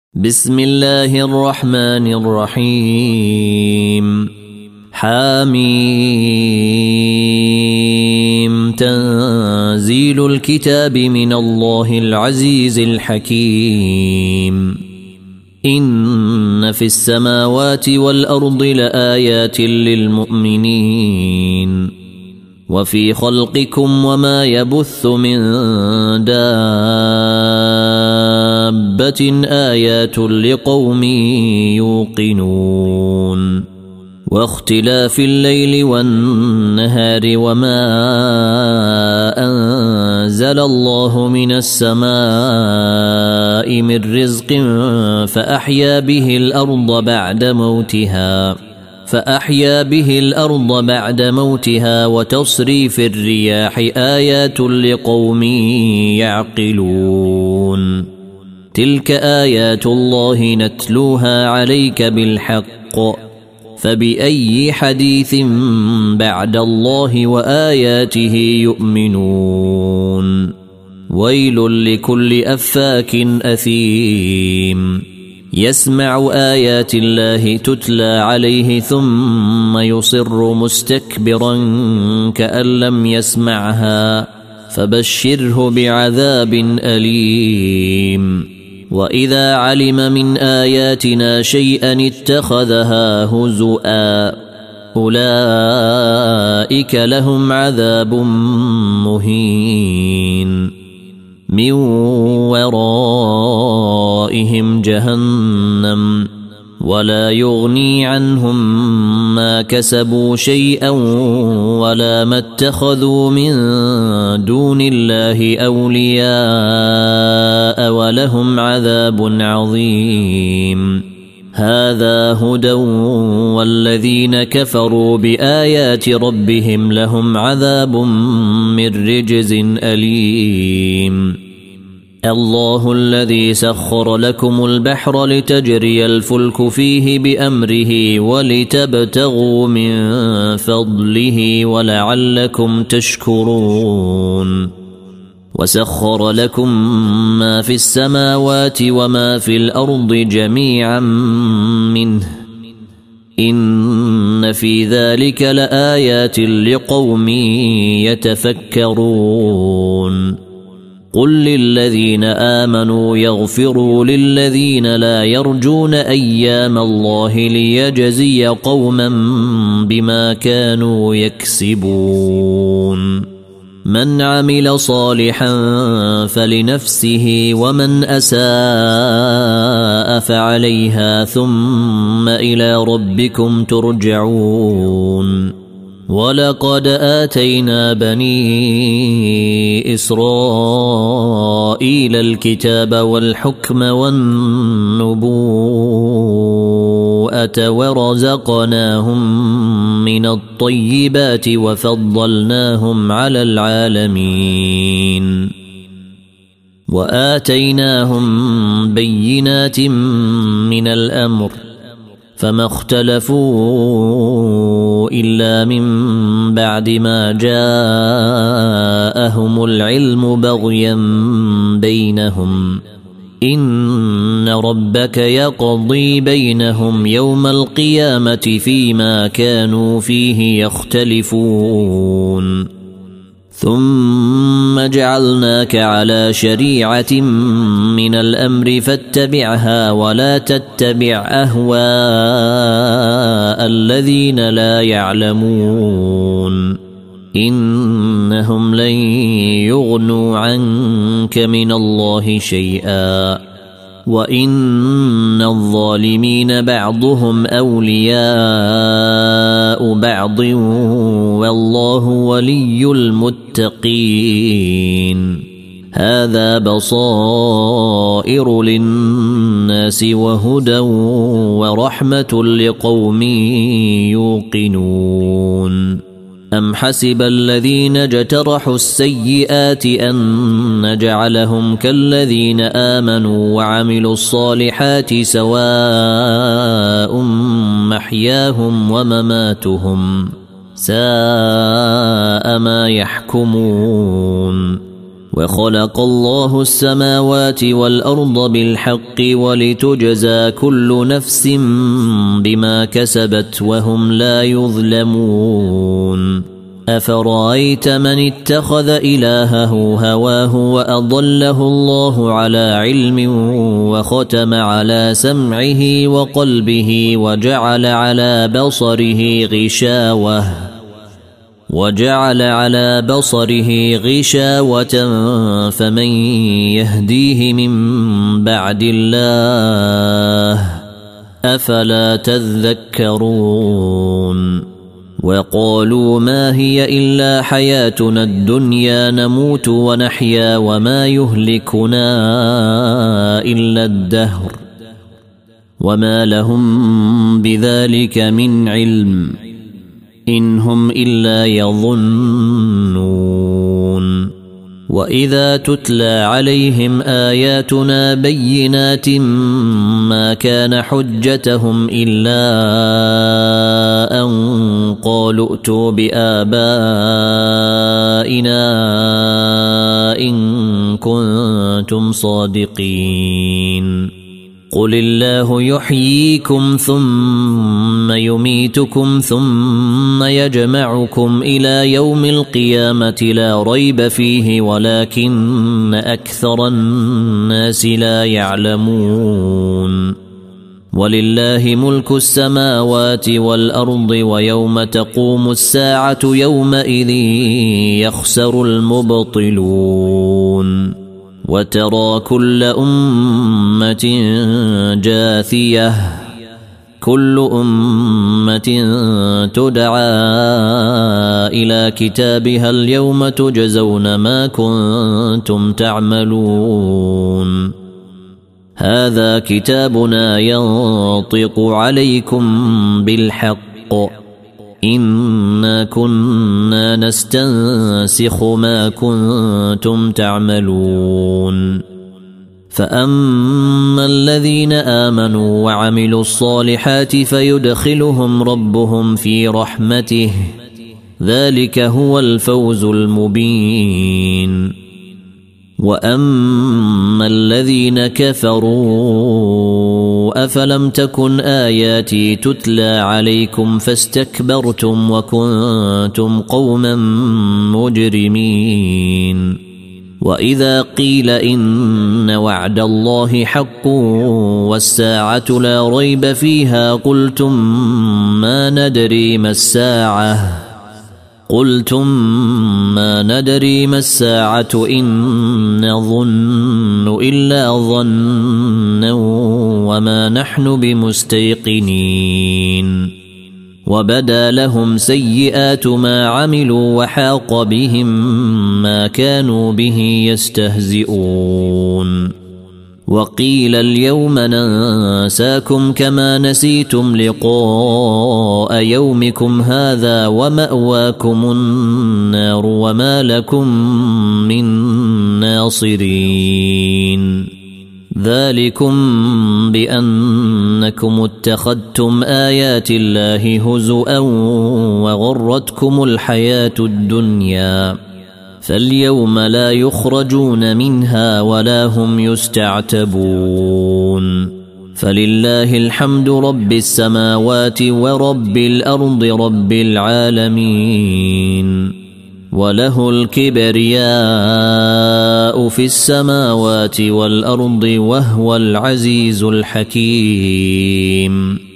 بسم الله الرحمن الرحيم. حاميم تنزيل الكتاب من الله العزيز الحكيم. إن في السماوات والأرض لآيات للمؤمنين وفي خلقكم وما يبث من دابة آيات لقوم يوقنون واختلاف الليل والنهار وما أنزل الله من السماء من رزق فأحيا به الأرض بعد موتها وتصريف الرياح آيات لقوم يعقلون. تلك آيات الله نتلوها عليك بالحق فبأي حديث بعد الله وآياته يؤمنون. ويل لكل أفاك أثيم يسمع آيات الله تتلى عليه ثم يصر مستكبرا كأن لم يسمعها فبشره بعذاب أليم. وإذا علم من آياتنا شيئا اتخذها هزؤا أولئك لهم عذاب مهين من ورائهم جهنم ولا يغني عنهم ما كسبوا شيئا ولا ما اتخذوا من دون الله أولياء ولهم عذاب عظيم. هذا هدى والذين كفروا بآيات ربهم لهم عذاب من رجز أليم. الله الذي سخر لكم البحر لتجري الفلك فيه بأمره ولتبتغوا من فضله ولعلكم تشكرون. وسخر لكم ما في السماوات وما في الأرض جميعا منه إن في ذلك لآيات لقوم يتفكرون. قل للذين آمنوا يغفروا للذين لا يرجون أيام الله ليجزي قوما بما كانوا يكسبون. من عمل صالحا فلنفسه ومن أساء فعليها ثم إلى ربكم ترجعون. ولقد آتينا بني إسرائيل الكتاب والحكم والنبوءة ورزقناهم من الطيبات وفضلناهم على العالمين وآتيناهم بينات من الأمر فما اختلفوا إلا من بعد ما جاءهم العلم بغيا بينهم. إن ربك يقضي بينهم يوم القيامة فيما كانوا فيه يختلفون. ثم جعلناك على شريعة من الأمر فاتبعها ولا تتبع أهواء الذين لا يعلمون إنهم لن يغنوا عنك من الله شيئا وإن الظالمين بعضهم أولياء بعض والله ولي المتقين. هذا بصائر للناس وهدى ورحمة لقوم يوقنون. أم حسب الذين اجترحوا السيئات أن نجعلهم كالذين آمنوا وعملوا الصالحات سواء محياهم ومماتهم ساء ما يحكمون. وخلق الله السماوات والأرض بالحق ولتجزى كل نفس بما كسبت وهم لا يظلمون أفرأيت من اتخذ إلهه هواه وأضله الله على علم وختم على سمعه وقلبه وجعل على بصره غشاوة فمن يهديه من بعد الله أفلا تذكرون وقالوا ما هي إلا حياتنا الدنيا نموت ونحيا وما يهلكنا إلا الدهر وما لهم بذلك من علم إن هم إلا يظنون وإذا تتلى عليهم آياتنا بينات ما كان حجتهم إلا أن قالوا ائتوا بآبائنا إن كنتم صادقين قل الله يحييكم ثم يميتكم ثم يجمعكم إلى يوم القيامة لا ريب فيه ولكن أكثر الناس لا يعلمون ولله ملك السماوات والأرض ويوم تقوم الساعة يومئذ يخسر المبطلون وترى كل أمة جاثية كل أمة تدعى إلى كتابها اليوم تجزون ما كنتم تعملون هذا كتابنا ينطق عليكم بالحق إنا كنا نستنسخ ما كنتم تعملون فأما الذين آمنوا وعملوا الصالحات فيدخلهم ربهم في رحمته ذلك هو الفوز المبين وأما الذين كفروا أفلم تكن آياتي تتلى عليكم فاستكبرتم وكنتم قوما مجرمين وإذا قيل إن وعد الله حق والساعة لا ريب فيها قلتم ما ندري ما الساعة إن نظن إلا ظنا وما نحن بمستيقنين وبدا لهم سيئات ما عملوا وحاق بهم ما كانوا به يستهزئون وقيل اليوم ننساكم كما نسيتم لقاء يومكم هذا ومأواكم النار وما لكم من ناصرين ذلكم بأنكم اتخذتم آيات الله هزؤا وغرتكم الحياة الدنيا فاليوم لا يخرجون منها ولا هم يستعتبون فلله الحمد رب السماوات ورب الأرض رب العالمين وله الكبرياء في السماوات والأرض وهو العزيز الحكيم